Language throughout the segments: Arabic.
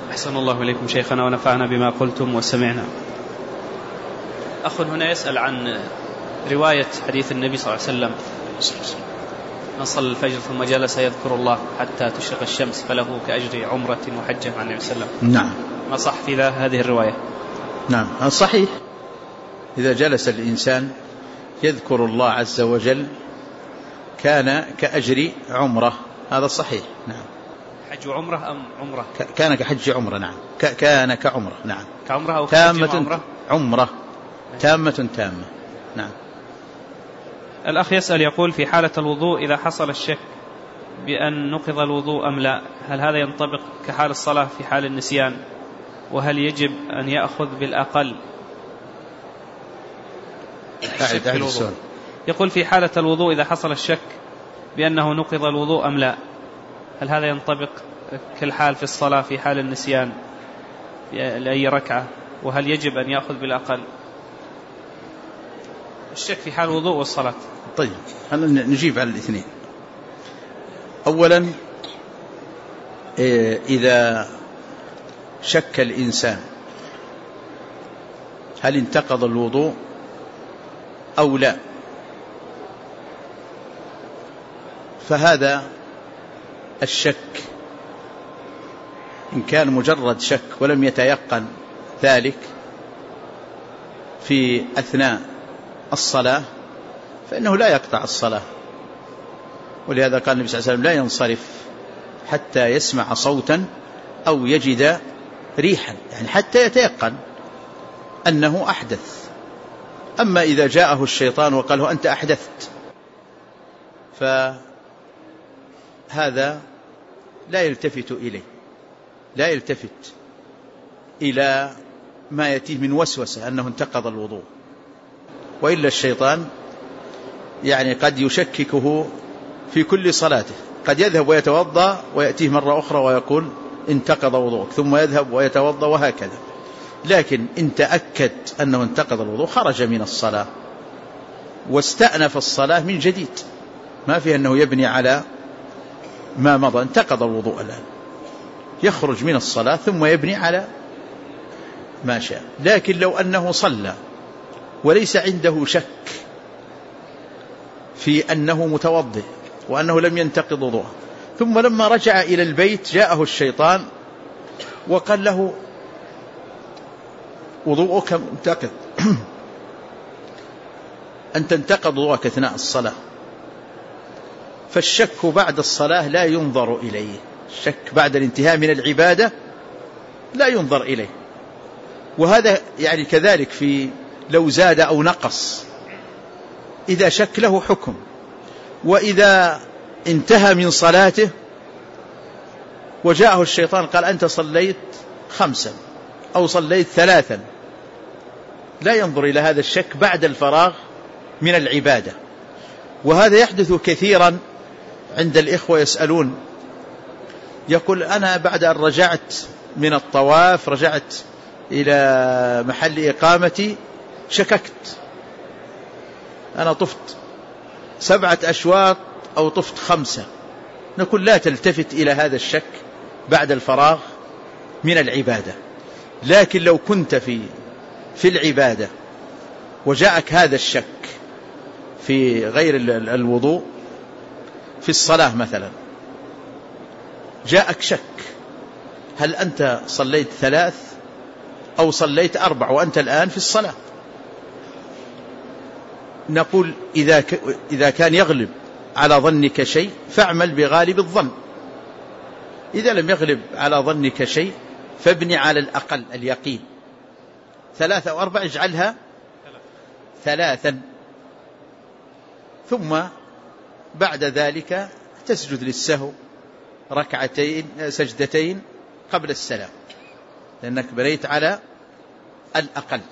أحسن الله إليكم شيخنا ونفعنا بما قلتم وسمعنا. أخ هنا يسأل عن رواية حديث النبي صلى الله عليه وسلم من صلى الفجر ثم جلس يذكر الله حتى تشرق الشمس فله كأجر عمرة وحجة عن النبي صلى الله عليه وسلم. نعم. ما صح في هذه الرواية؟ نعم صحيح. إذا جلس الإنسان يذكر الله عز وجل كان كأجر عمرة، هذا صحيح. نعم. حج عمرة أم عمرة؟ كان كحج عمرة. نعم. كان كعمرة. نعم. كعمرة أو تامة عمرة تامة. نعم. الأخ يسأل يقول في حالة الوضوء إذا حصل الشك بأن نقض الوضوء أم لا، هل هذا ينطبق كحال الصلاة في حال النسيان؟ وهل يجب أن يأخذ بالأقل؟ يقول في حالة الوضوء إذا حصل الشك بأنه نقض الوضوء أم لا، هل هذا ينطبق كالحال في الصلاة في حال النسيان لأي ركعة؟ وهل يجب أن يأخذ بالأقل؟ الشك في حال الوضوء والصلاة. طيب هل نجيب على الاثنين. أولا إذا شك الإنسان هل انتقض الوضوء أو لا، فهذا الشك إن كان مجرد شك ولم يتيقن ذلك في أثناء الصلاة فإنه لا يقطع الصلاة. ولهذا قال النبي صلى الله عليه وسلم لا ينصرف حتى يسمع صوتا أو يجد ريحا، يعني حتى يتيقن أنه أحدث. أما إذا جاءه الشيطان وقال له أنت أحدثت فهذا لا يلتفت إليه، لا يلتفت إلى ما يأتيه من وسوسة أنه انتقض الوضوء. وإلا الشيطان يعني قد يشككه في كل صلاته، قد يذهب ويتوضأ ويأتيه مرة أخرى ويقول انتقض وضوءك، ثم يذهب ويتوضأ وهكذا. لكن إن تأكد أنه انتقض الوضوء خرج من الصلاة واستأنف الصلاة من جديد، ما فيه أنه يبني على ما مضى. انتقض الوضوء الآن، يخرج من الصلاة ثم يبني على ما شاء. لكن لو أنه صلى وليس عنده شك في أنه متوضئ وأنه لم ينتقض وضوءه، ثم لما رجع إلى البيت جاءه الشيطان وقال له وضوءك منتقض، أنت انتقض وضوءك أثناء الصلاة، فالشك بعد الصلاة لا ينظر إليه. الشك بعد الانتهاء من العبادة لا ينظر إليه. وهذا يعني كذلك في لو زاد أو نقص، إذا شك له حكم. وإذا انتهى من صلاته وجاءه الشيطان قال أنت صليت 5 أو صليت 3، لا ينظر إلى هذا الشك بعد الفراغ من العبادة. وهذا يحدث كثيرا عند الإخوة يسألون، يقول أنا بعد أن رجعت من الطواف رجعت إلى محل إقامتي شككت، أنا طفت 7 أشواط أو طفت 5. نقول لا تلتفت إلى هذا الشك بعد الفراغ من العبادة. لكن لو كنت في العبادة وجاءك هذا الشك في غير الوضوء، في الصلاة مثلا جاءك شك هل أنت صليت 3 أو صليت 4 وأنت الآن في الصلاة، نقول إذا كان يغلب على ظنك شيء فاعمل بغالب الظن. إذا لم يغلب على ظنك شيء فابني على الأقل اليقين. 3 أو 4 اجعلها 3، ثم بعد ذلك تسجد للسهو 2 سجدتين قبل السلام، لأنك بنيت على الأقل.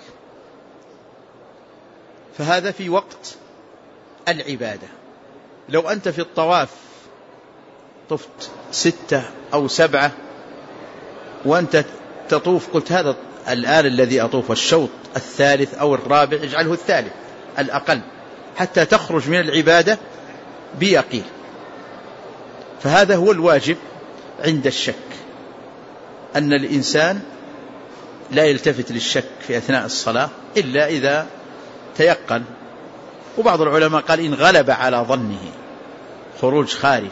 فهذا في وقت العبادة. لو أنت في الطواف طفت 6 أو 7 وأنت تطوف، قلت هذا الآن الذي أطوف الشوط 3 أو 4، اجعله 3 الأقل حتى تخرج من العبادة بيقين. فهذا هو الواجب عند الشك، أن الإنسان لا يلتفت للشك في أثناء الصلاة إلا إذا تيقن. وبعض العلماء قال إن غلب على ظنه خروج خارج.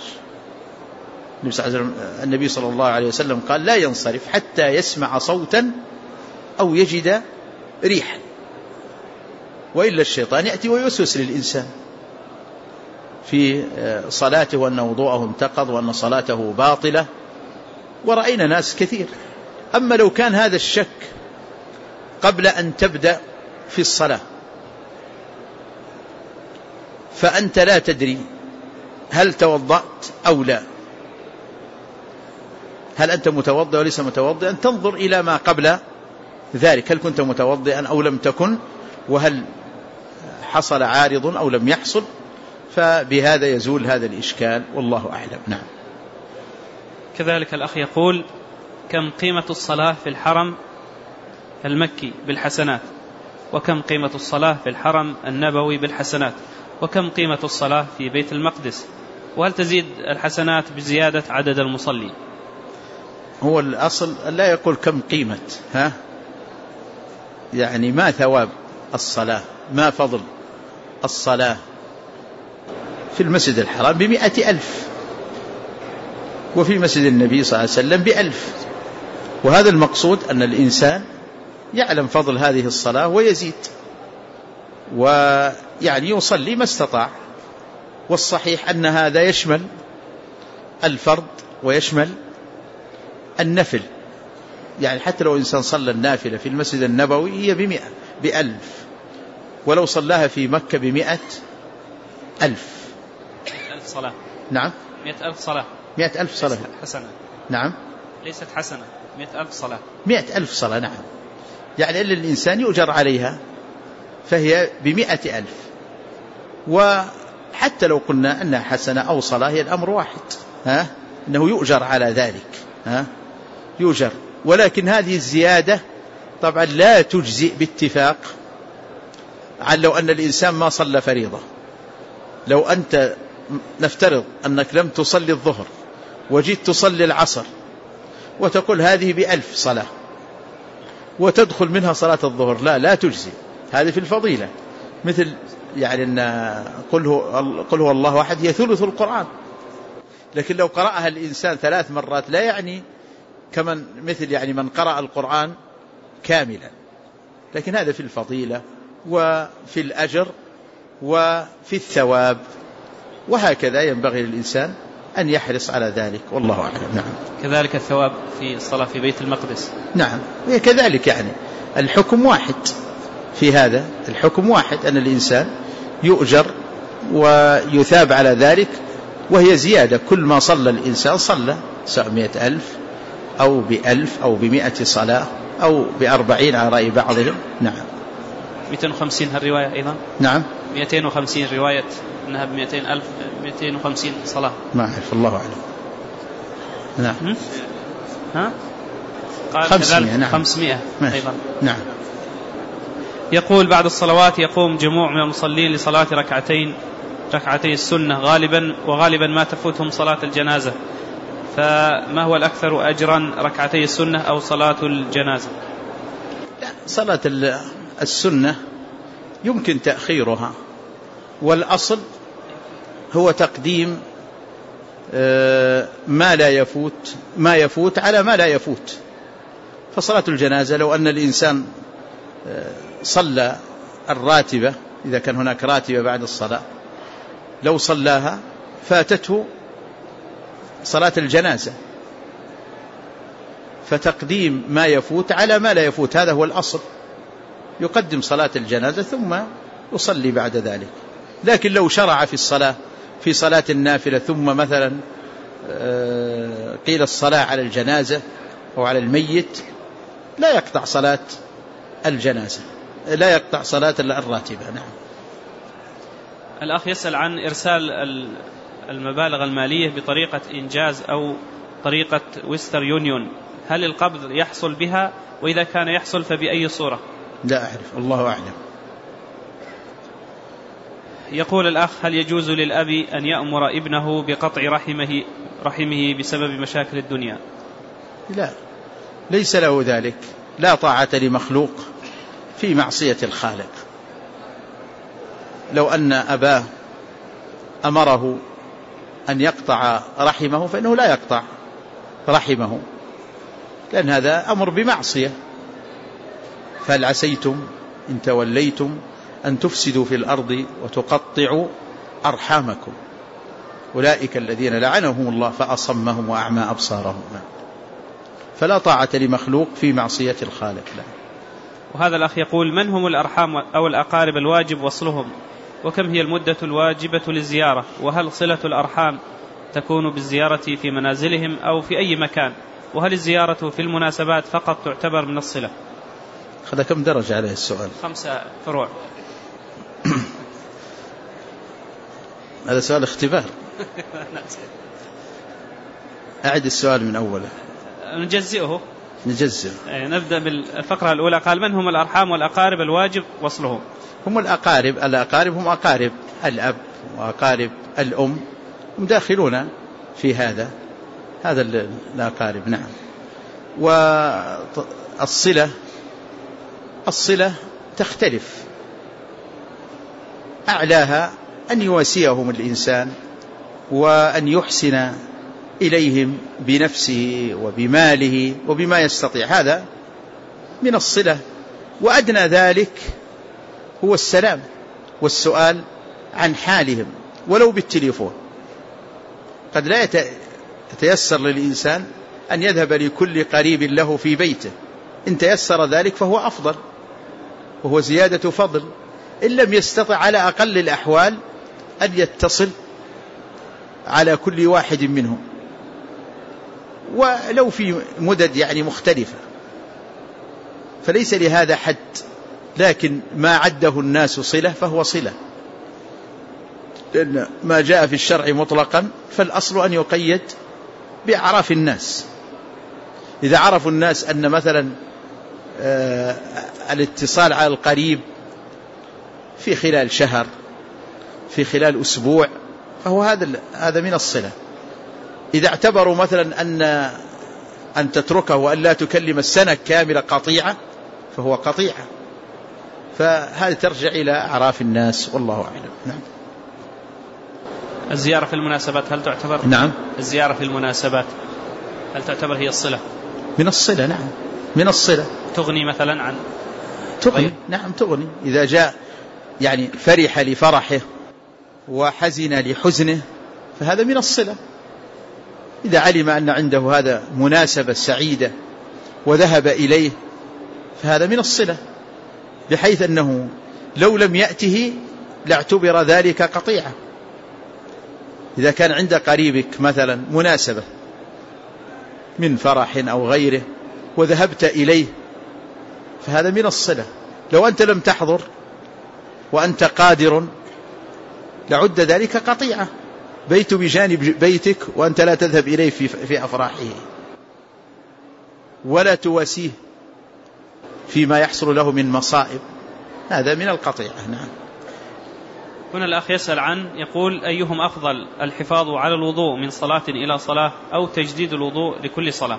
النبي صلى الله عليه وسلم قال لا ينصرف حتى يسمع صوتا أو يجد ريحا، وإلا الشيطان يأتي ويوسوس للإنسان في صلاته وأن وضوءه انتقض وأن صلاته باطلة، ورأينا ناس كثير. أما لو كان هذا الشك قبل أن تبدأ في الصلاة فأنت لا تدري هل توضأت أو لا، هل أنت متوضئ وليس متوضئا، تنظر إلى ما قبل ذلك، هل كنت متوضئا أو لم تكن، وهل حصل عارض أو لم يحصل، فبهذا يزول هذا الإشكال والله أعلم. نعم. كذلك الأخ يقول: كم قيمة الصلاة في الحرم المكي بالحسنات، وكم قيمة الصلاة في الحرم النبوي بالحسنات، وكم قيمة الصلاة في بيت المقدس، وهل تزيد الحسنات بزيادة عدد المصلين؟ هو الأصل لا يقول كم قيمة، يعني ما ثواب الصلاة، ما فضل الصلاة في المسجد الحرام 100,000، وفي مسجد النبي صلى الله عليه وسلم ب1000. وهذا المقصود أن الإنسان يعلم فضل هذه الصلاة ويزيد، ويعني يصلي ما استطاع. والصحيح أن هذا يشمل الفرض ويشمل النفل، يعني حتى لو إنسان صلى النافلة في المسجد النبوي هي ب100 ولو صلاها في مكة 100,000 صلاة. نعم. 100,000 صلاة. 100,000 صلاة حسنة. نعم. ليست حسنة. 100,000 صلاة. 100,000 صلاة. نعم. يعني إلا الإنسان يؤجر عليها فهي ب100,000. وحتى لو قلنا أنها حسنة أو صلاة هي الأمر واحد، أنه يؤجر على ذلك، يؤجر. ولكن هذه الزيادة طبعا لا تجزئ باتفاق عن لو أن الإنسان ما صلى فريضة. لو أنت نفترض أنك لم تصلي الظهر وجيت تصلي العصر وتقول هذه ب1000 صلاة وتدخل منها صلاة الظهر، لا تجزي. هذه في الفضيلة، مثل يعني أن قل هو الله أحد هي ثلث القرآن. لكن لو قرأها الإنسان 3 مرات لا يعني كمن مثل يعني من قرأ القرآن كاملا. لكن هذا في الفضيلة وفي الأجر وفي الثواب، وهكذا ينبغي للإنسان أن يحرص على ذلك والله أعلم. نعم. كذلك الثواب في الصلاة في بيت المقدس. نعم. كذلك يعني الحكم واحد في هذا، الحكم واحد أن الإنسان يؤجر ويثاب على ذلك، وهي زيادة. كل ما صلى الإنسان صلى، سواء 100,000 أو ب1000 أو ب100 صلاة أو ب40 على رأي بعضهم. نعم. 250 هالرواية أيضا. نعم. 250 رواية أنها ب200,000 250 صلاة. ما أعرف، الله أعلم. نعم. قال 500. نعم. 500 أيضا. نعم. يقول: بعد الصلوات يقوم جموع من المصلين لصلاة ركعتي السنة وغالبا ما تفوتهم صلاة الجنازة، فما هو الأكثر أجرا، ركعتي السنة أو صلاة الجنازة؟ صلاة السنة يمكن تأخيرها، والأصل هو تقديم ما يفوت على ما لا يفوت. فصلاة الجنازة لو أن الإنسان صلى الراتبة، إذا كان هناك راتبة بعد الصلاة، لو صلاها فاتته صلاة الجنازة، فتقديم ما يفوت على ما لا يفوت، هذا هو الأصل. يقدم صلاة الجنازة ثم يصلي بعد ذلك. لكن لو شرع في صلاة النافلة ثم مثلا قيل الصلاة على الجنازة أو على الميت، لا يقطع صلاة الجنازة، لا يقطع صلاة الراتبة. نعم. الأخ يسأل عن إرسال المبالغ المالية بطريقة إنجاز أو طريقة ويستر يونيون، هل القبض يحصل بها؟ وإذا كان يحصل فبأي صورة؟ لا أعرف، الله أعلم. يقول الأخ: هل يجوز للأب أن يأمر ابنه بقطع رحمه بسبب مشاكل الدنيا؟ لا، ليس له ذلك. لا طاعة لمخلوق في معصية الخالق. لو أن أباه أمره أن يقطع رحمه فإنه لا يقطع رحمه، لأن هذا أمر بمعصية. فهل عسيتم إن توليتم أن تفسدوا في الأرض وتقطعوا أرحامكم أولئك الذين لعنهم الله فأصمهم وأعمى أبصارهم. فلا طاعة لمخلوق في معصية الخالق. لا. وهذا الأخ يقول: من هم الأرحام أو الأقارب الواجب وصلهم؟ وكم هي المدة الواجبة للزيارة؟ وهل صلة الأرحام تكون بالزيارة في منازلهم أو في أي مكان؟ وهل الزيارة في المناسبات فقط تعتبر من الصلة؟ هذا كم درجة عليه السؤال؟ 5 فروع. هذا سؤال اختبار. أعد السؤال من أوله. نجزئه. نبدأ بالفقرة الأولى. قال: من هم الأرحام والأقارب الواجب وصلهم؟ هم الأقارب هم أقارب الأب وأقارب الأم، هم داخلون في هذا الأقارب. نعم. والصلة تختلف، أعلاها أن يواسيهم الإنسان وأن يحسن إليهم بنفسه وبماله وبما يستطيع، هذا من الصلة. وأدنى ذلك هو السلام والسؤال عن حالهم ولو بالتليفون. قد لا يتيسر للإنسان أن يذهب لكل قريب له في بيته، إن تيسر ذلك فهو أفضل وهو زيادة فضل. إن لم يستطع على أقل الأحوال أن يتصل على كل واحد منهم، ولو في مدد يعني مختلفة، فليس لهذا حد. لكن ما عده الناس صلة فهو صلة، لأن ما جاء في الشرع مطلقا فالأصل أن يقيد بأعراف الناس. إذا عرفوا الناس أن مثلا الاتصال على القريب في خلال شهر، في خلال أسبوع، فهو هذا من الصلة. إذا اعتبروا مثلا أن تتركه وأن لا تكلم السنة كاملة قطيعة، فهو قطيعة. فهذا ترجع إلى أعراف الناس، والله أعلم. نعم. الزيارة في المناسبات هل تعتبر؟ نعم. الزيارة في المناسبات هل تعتبر هي الصلة؟ من الصلة. نعم، من الصلة. تغني مثلا عن تغني. نعم تغني. إذا جاء يعني فرح لفرحه وحزن لحزنه فهذا من الصلة. إذا علم أن عنده هذا مناسبة سعيدة وذهب إليه فهذا من الصلة، بحيث أنه لو لم يأته لاعتبر ذلك قطيعة. إذا كان عند قريبك مثلا مناسبة من فرح أو غيره وذهبت إليه فهذا من الصلة. لو أنت لم تحضر وأنت قادر لعد ذلك قطيعة. بيت بجانب بيتك وأنت لا تذهب إليه في أفراحه ولا تواسيه فيما يحصل له من مصائب، هذا من القطيعة. نعم. هنا الأخ يسأل يقول: أيهم أفضل، الحفاظ على الوضوء من صلاة إلى صلاة أو تجديد الوضوء لكل صلاة؟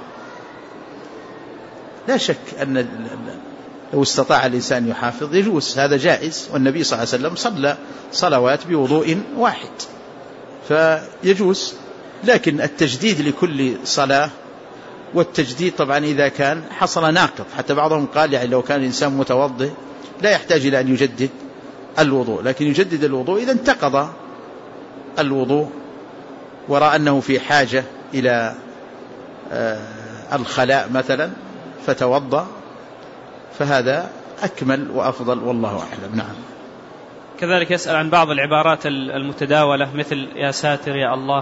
لا شك أن لو استطاع الإنسان يحافظ يجوز، هذا جائز، والنبي صلى الله عليه وسلم صلى صلوات بوضوء واحد فيجوز. لكن التجديد لكل صلاة، والتجديد طبعا إذا كان حصل ناقض، حتى بعضهم قال يعني لو كان الإنسان متوضئ لا يحتاج إلى أن يجدد الوضوء، لكن يجدد الوضوء إذا انتقض الوضوء ورأى أنه في حاجة إلى الخلاء مثلا فتوضأ، فهذا أكمل وأفضل، والله أعلم. نعم. كذلك يسأل عن بعض العبارات المتداولة مثل يا ساتر يا الله.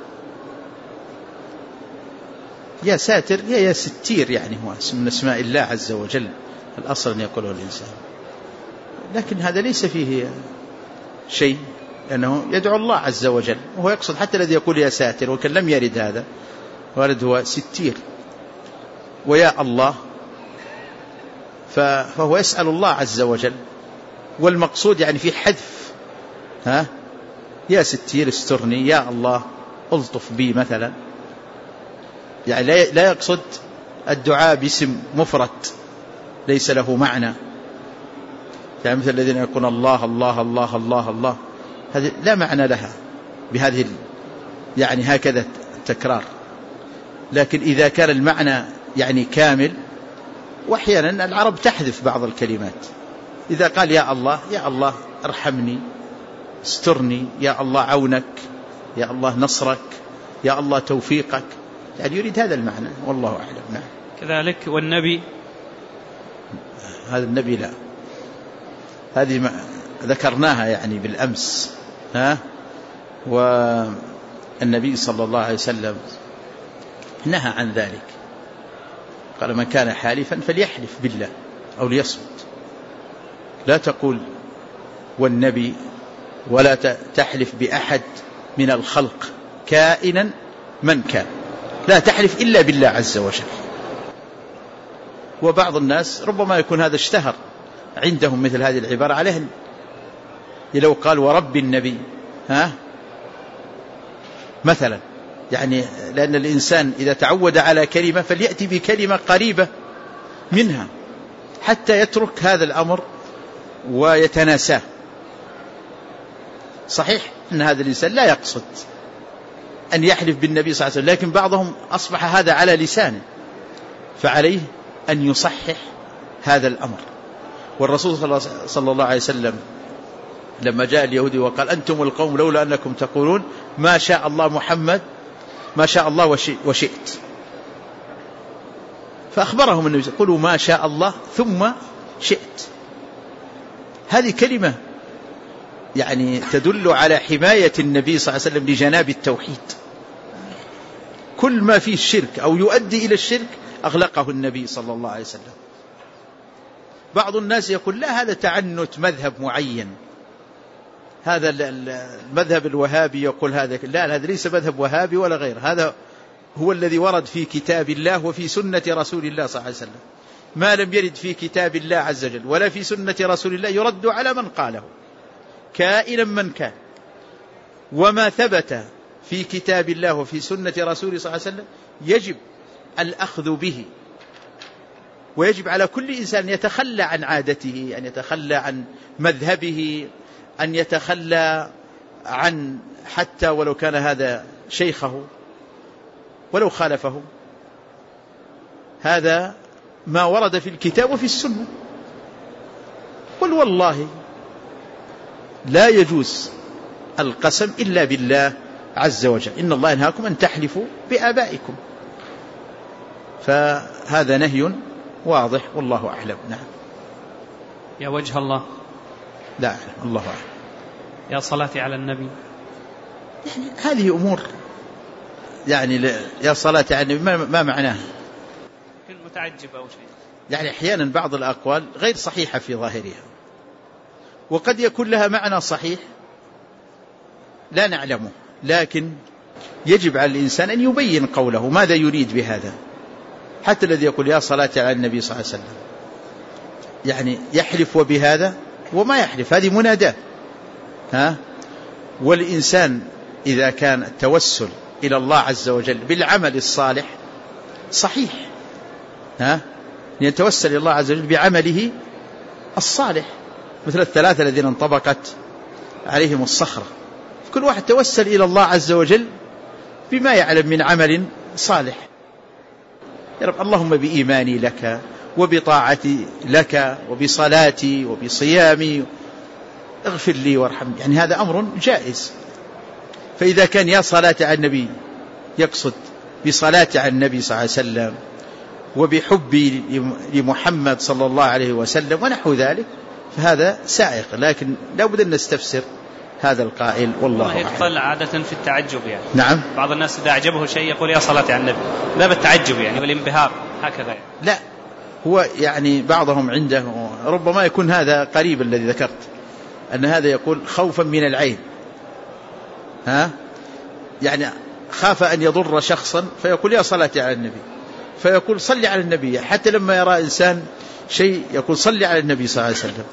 يا ساتر يا ستير، يعني هو اسم من اسماء الله عز وجل، الأصل أن يقوله الإنسان، لكن هذا ليس فيه شيء، لأنه يدعو الله عز وجل، وهو يقصد حتى الذي يقول يا ساتر وكان لم يرد هذا، ورد هو ستير ويا الله، فهو يسأل الله عز وجل، والمقصود يعني في حذف يا ستير استرني، يا الله ألطف بي مثلا، يعني لا يقصد الدعاء باسم مفرد ليس له معنى، يعني مثل الذين يقولون الله الله الله الله الله، هذه لا معنى لها بهذه يعني هكذا التكرار. لكن إذا كان المعنى يعني كامل، وأحيانا العرب تحذف بعض الكلمات، إذا قال يا الله يا الله ارحمني استرني، يا الله عونك، يا الله نصرك، يا الله توفيقك، يعني يريد هذا المعنى والله أعلم. نعم. كذلك والنبي، هذا النبي لا، هذه ما ذكرناها يعني بالأمس، والنبي صلى الله عليه وسلم نهى عن ذلك، قال من كان حالفا فليحلف بالله أو ليصمت، لا تقول والنبي، ولا تحلف بأحد من الخلق كائنا من كان، لا تحلف إلا بالله عز وجل. وبعض الناس ربما يكون هذا اشتهر عندهم مثل هذه العبارة عليه، لو قال ورب النبي مثلا، يعني لأن الإنسان إذا تعود على كلمة فليأتي بكلمة قريبة منها حتى يترك هذا الأمر ويتناساه. صحيح أن هذا الإنسان لا يقصد أن يحلف بالنبي صلى الله عليه وسلم، لكن بعضهم أصبح هذا على لسانه، فعليه أن يصحح هذا الأمر. والرسول صلى الله عليه وسلم لما جاء اليهودي وقال أنتم القوم لولا أنكم تقولون ما شاء الله محمد ما شاء الله وشئت، فأخبرهم النبي قولوا ما شاء الله ثم شئت. هذه كلمة يعني تدل على حماية النبي صلى الله عليه وسلم لجناب التوحيد، كل ما فيه الشرك أو يؤدي إلى الشرك أغلقه النبي صلى الله عليه وسلم. بعض الناس يقول لا هذا تعنت مذهب معين، هذا المذهب الوهابي يقول هذا، لا هذا ليس مذهب وهابي ولا غير، هذا هو الذي ورد في كتاب الله وفي سنة رسول الله صلى الله عليه وسلم. ما لم يرد في كتاب الله عز وجل ولا في سنة رسول الله يرد على من قاله كائنا من كان، وما ثبت في كتاب الله وفي سنة رسوله صلى الله عليه وسلم يجب الأخذ به، ويجب على كل إنسان يتخلى عن عادته، أن يتخلى عن مذهبه، أن يتخلى عن حتى ولو كان هذا شيخه ولو خالفه. هذا ما ورد في الكتاب وفي السنة. قل والله لا يجوز القسم إلا بالله عز وجل، إن الله ينهاكم أن تحلفوا بآبائكم، فهذا نهي واضح والله أعلم. نعم. يا وجه الله لا أعلم، الله أعلم. يا صلاتي على النبي، يعني هذه أمور يعني يا صلاتي على النبي ما معناها؟ متعجب أو شيء، يعني أحيانا بعض الأقوال غير صحيحة في ظاهرها، وقد يكون لها معنى صحيح لا نعلمه، لكن يجب على الإنسان أن يبين قوله ماذا يريد بهذا. حتى الذي يقول يا صلاة على النبي صلى الله عليه وسلم يعني يحلف وبهذا وما يحلف، هذه مناداة. والإنسان إذا كان التوسل إلى الله عز وجل بالعمل الصالح صحيح، يتوسل إلى الله عز وجل بعمله الصالح، مثل الثلاثة الذين انطبقت عليهم الصخرة، كل واحد توسل إلى الله عز وجل بما يعلم من عمل صالح. يا رب اللهم بإيماني لك وبطاعتي لك وبصلاتي وبصيامي اغفر لي وارحمني، يعني هذا أمر جائز. فإذا كان يا صلاة على النبي يقصد بصلاة على النبي صلى الله عليه وسلم وبحبي لمحمد صلى الله عليه وسلم ونحو ذلك فهذا سائق، لكن لا بد أن نستفسر هذا القائل والله أعلم. يدخل عادة في التعجب يعني. نعم. بعض الناس إذا أعجبه شيء يقول يا صلاة على النبي، لا بالتعجب يعني والانبهار هكذا يعني. لا، هو يعني بعضهم عنده ربما يكون هذا قريب الذي ذكرت، أن هذا يقول خوفا من العين، يعني خاف أن يضر شخصا فيقول يا صلاة على النبي، فيقول صلي على النبي، حتى لما يرى إنسان شيء يقول صلي على النبي صلى الله عليه وسلم.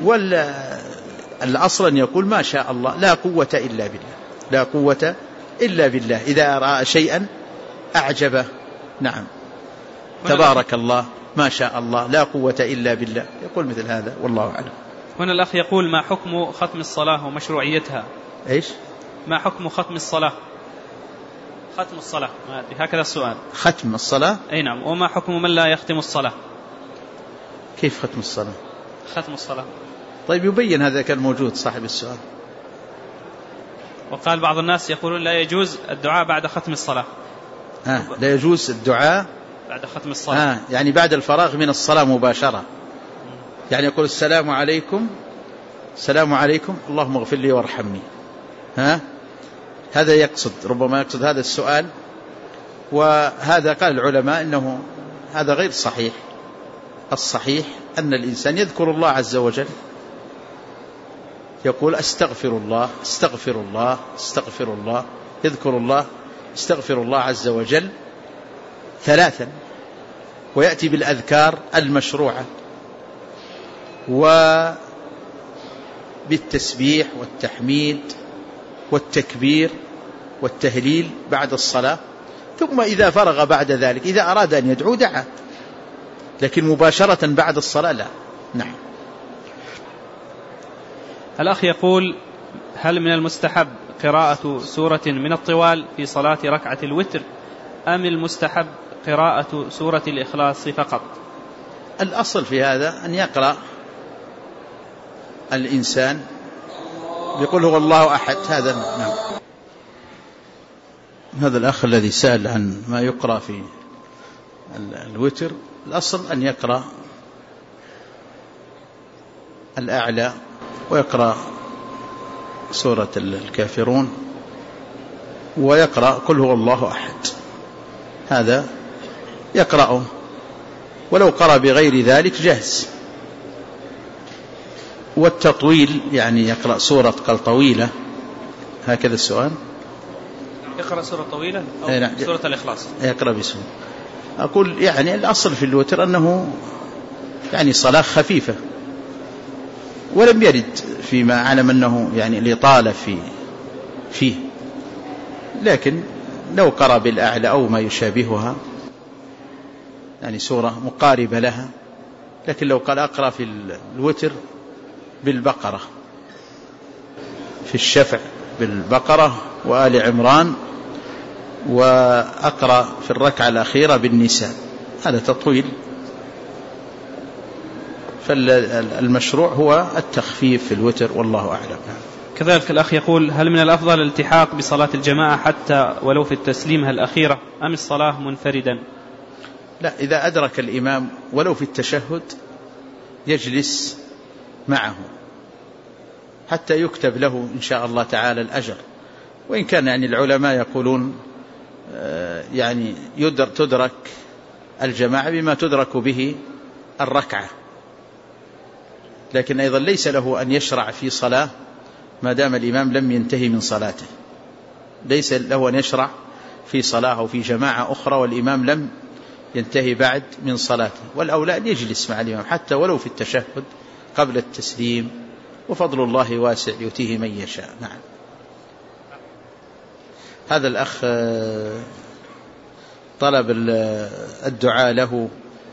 والأصل أن يقول ما شاء الله لا قوة إلا بالله، لا قوة إلا بالله إذا رأى شيئا أعجبه. نعم. تبارك الله ما شاء الله لا قوة إلا بالله، يقول مثل هذا والله أعلم. هنا الأخ يقول ما حكم ختم الصلاة ومشروعيتها؟ إيش؟ ما حكم ختم الصلاة؟ ختم الصلاة هكذا السؤال. ختم الصلاة؟ أي نعم. وما حكم من لا يختم الصلاة؟ كيف ختم الصلاة؟ ختم الصلاة. طيب يبين هذا كان موجود صاحب السؤال. وقال بعض الناس يقولون لا يجوز الدعاء بعد ختم الصلاة. لا يجوز الدعاء بعد ختم الصلاة. يعني بعد الفراغ من الصلاة مباشرة، يعني يقول السلام عليكم السلام عليكم اللهم اغفر لي وارحمني. هذا يقصد، ربما يقصد هذا السؤال، وهذا قال العلماء إنه هذا غير صحيح. الصحيح أن الإنسان يذكر الله عز وجل، يقول أستغفر الله أستغفر الله أستغفر الله، يذكر الله استغفر الله عز وجل 3، ويأتي بالأذكار المشروعة وبالتسبيح والتحميد والتكبير والتهليل بعد الصلاة. ثم إذا فرغ بعد ذلك إذا أراد أن يدعو دعا، لكن مباشرة بعد الصلاة لا. نعم. الأخ يقول هل من المستحب قراءة سورة من الطوال في صلاة ركعة الوتر أم المستحب قراءة سورة الإخلاص فقط؟ الأصل في هذا أن يقرأ الإنسان يقول هو الله أحد. هذا نعم. هذا الأخ الذي سأل عن ما يقرأ في الوتر، الأصل أن يقرأ الأعلى ويقرأ سورة الكافرون ويقرأ قل هو الله أحد، هذا يقرأه، ولو قرأ بغير ذلك جاهز. والتطويل يعني يقرأ سورة قال طويلة، هكذا السؤال. يقرأ سورة طويلة أو سورة الإخلاص؟ يقرأ بسورة. أقول يعني الأصل في الوتر أنه يعني صلاة خفيفة، ولم يرد فيما أعلم أنه يعني الإطالة فيه، لكن لو قرأ بالأعلى أو ما يشابهها يعني سورة مقاربة لها. لكن لو قال أقرأ في الوتر بالبقرة، في الشفع بالبقرة وآل عمران، وأقرأ في الركعة الأخيرة بالنساء، هذا تطويل. فالمشروع هو التخفيف في الوتر والله أعلم. كذلك الأخ يقول هل من الأفضل الالتحاق بصلاة الجماعة حتى ولو في التسليمة الأخيرة أم الصلاة منفردا؟ لا، إذا أدرك الإمام ولو في التشهد يجلس معه حتى يكتب له إن شاء الله تعالى الأجر. وإن كان يعني العلماء يقولون يعني تدرك الجماعة بما تدرك به الركعة، لكن أيضا ليس له أن يشرع في صلاة ما دام الإمام لم ينتهي من صلاته، ليس له أن يشرع في صلاة أو في جماعة أخرى والإمام لم ينتهي بعد من صلاته، والأولى أن يجلس مع الإمام حتى ولو في التشهد قبل التسليم، وفضل الله واسع يؤتيه من يشاء. نعم. هذا الأخ طلب الدعاء له،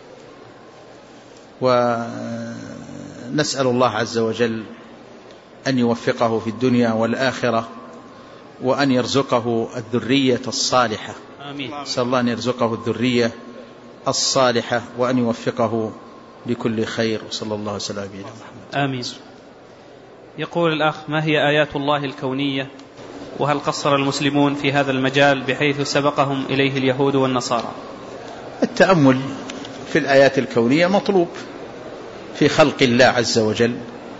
ونسأل الله عز وجل أن يوفقه في الدنيا والآخرة، وأن يرزقه الذرية الصالحة. آمين. نسأل الله أن يرزقه الذرية الصالحة وأن يوفقه لكل خير، وصلى الله وسلم على محمد. آمين. يقول الأخ ما هي آيات الله الكونية، وهل قصر المسلمون في هذا المجال بحيث سبقهم إليه اليهود والنصارى؟ التأمل في الآيات الكونية مطلوب في خلق الله عز وجل،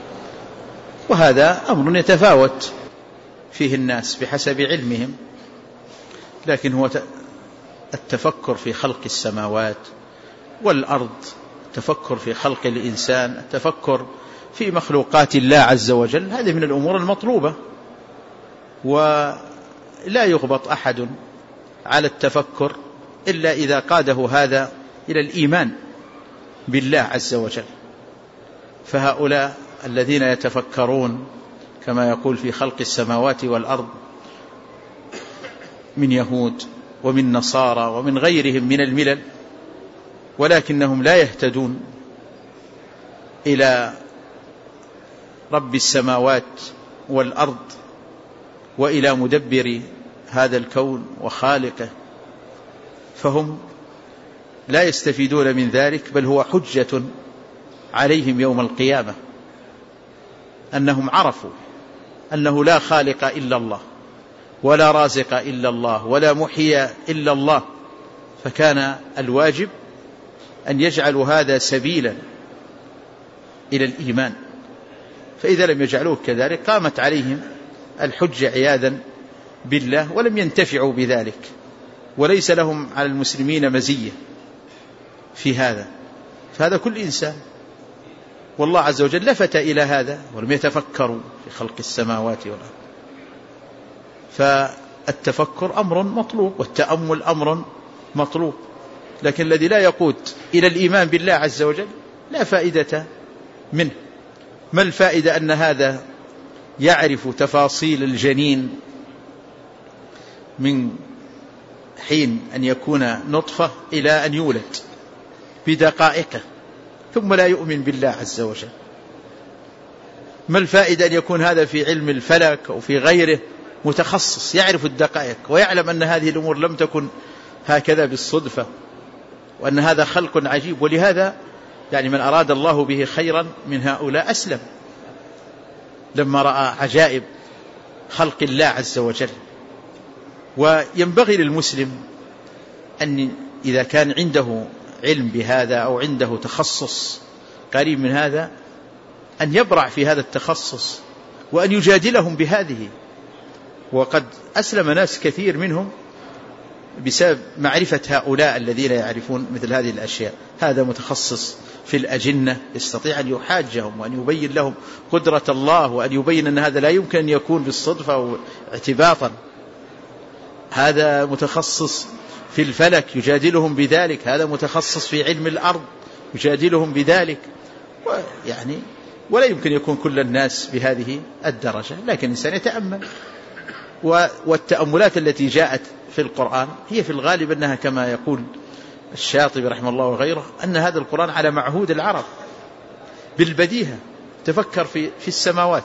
وهذا أمر يتفاوت فيه الناس بحسب علمهم، لكن هو التفكر في خلق السماوات والأرض، التفكر في خلق الإنسان، التفكر في مخلوقات الله عز وجل، هذه من الأمور المطلوبة، ولا يغبط أحد على التفكر إلا إذا قاده هذا إلى الإيمان بالله عز وجل. فهؤلاء الذين يتفكرون كما يقول في خلق السماوات والأرض من يهود ومن نصارى ومن غيرهم من الملل، ولكنهم لا يهتدون إلى رب السماوات والأرض وإلى مدبر هذا الكون وخالقه، فهم لا يستفيدون من ذلك، بل هو حجة عليهم يوم القيامة أنهم عرفوا أنه لا خالق إلا الله ولا رازق إلا الله ولا محيي إلا الله، فكان الواجب أن يجعلوا هذا سبيلا إلى الإيمان. فإذا لم يجعلوه كذلك قامت عليهم الحجة عياذا بالله، ولم ينتفعوا بذلك، وليس لهم على المسلمين مزية في هذا. فهذا كل إنسان، والله عز وجل لفت إلى هذا ولم يتفكروا في خلق السماوات والأرض. فالتفكر أمر مطلوب والتأمل أمر مطلوب، لكن الذي لا يقود إلى الإيمان بالله عز وجل لا فائدة منه. ما الفائدة أن هذا يعرف تفاصيل الجنين من حين أن يكون نطفة إلى أن يولد بدقائقه ثم لا يؤمن بالله عز وجل؟ ما الفائدة أن يكون هذا في علم الفلك أو في غيره متخصص يعرف الدقائق ويعلم أن هذه الأمور لم تكن هكذا بالصدفة، وأن هذا خلق عجيب؟ ولهذا يعني من أراد الله به خيرا من هؤلاء أسلم لما رأى عجائب خلق الله عز وجل. وينبغي للمسلم أن إذا كان عنده علم بهذا أو عنده تخصص قريب من هذا أن يبرع في هذا التخصص وأن يجادلهم بهذه. وقد أسلم ناس كثير منهم بسبب معرفة هؤلاء الذين يعرفون مثل هذه الأشياء. هذا متخصص في الأجنة يستطيع أن يحاجهم وأن يبين لهم قدرة الله وأن يبين أن هذا لا يمكن أن يكون بالصدفة أو اعتباطا. هذا متخصص في الفلك يجادلهم بذلك، هذا متخصص في علم الأرض يجادلهم بذلك. يعني ولا يمكن يكون كل الناس بهذه الدرجة، لكن الإنسان يتأمل. والتأملات التي جاءت في القرآن هي في الغالب أنها كما يقول الشاطبي رحمه الله وغيره أن هذا القرآن على معهود العرب بالبديهة. تفكر في السماوات.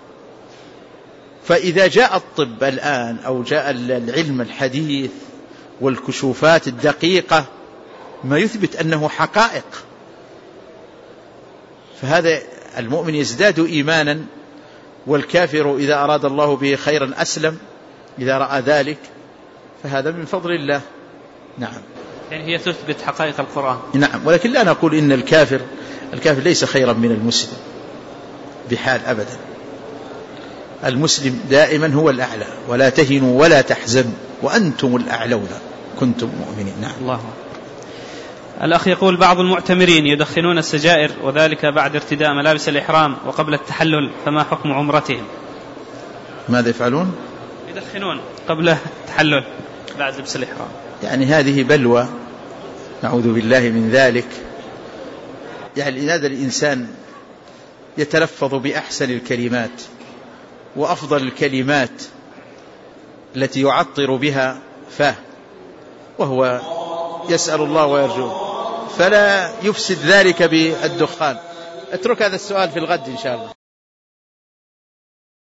فإذا جاء الطب الآن أو جاء العلم الحديث والكشوفات الدقيقة ما يثبت أنه حقائق، فهذا المؤمن يزداد إيمانا، والكافر إذا أراد الله به خيرا أسلم إذا رأى ذلك، فهذا من فضل الله. نعم، يعني هي تثبت حقائق القرآن. نعم، ولكن لا نقول إن الكافر ليس خيرا من المسلم بحال أبدا. المسلم دائما هو الأعلى، ولا تهنوا ولا تحزنوا وأنتم الأعلون كنتم مؤمنين. نعم. الله. الأخ يقول بعض المعتمرين يدخنون السجائر وذلك بعد ارتداء ملابس الإحرام وقبل التحلل، فما حكم عمرتهم؟ ماذا يفعلون؟ يدخنون قبل التحلل بعد لبس الإحرام. يعني هذه بلوى نعوذ بالله من ذلك. يعني هذا الإنسان يتلفظ بأحسن الكلمات وأفضل الكلمات التي يعطر بها فاه وهو يسأل الله ويرجوه، فلا يفسد ذلك بالدخان. اترك هذا السؤال في الغد إن شاء الله.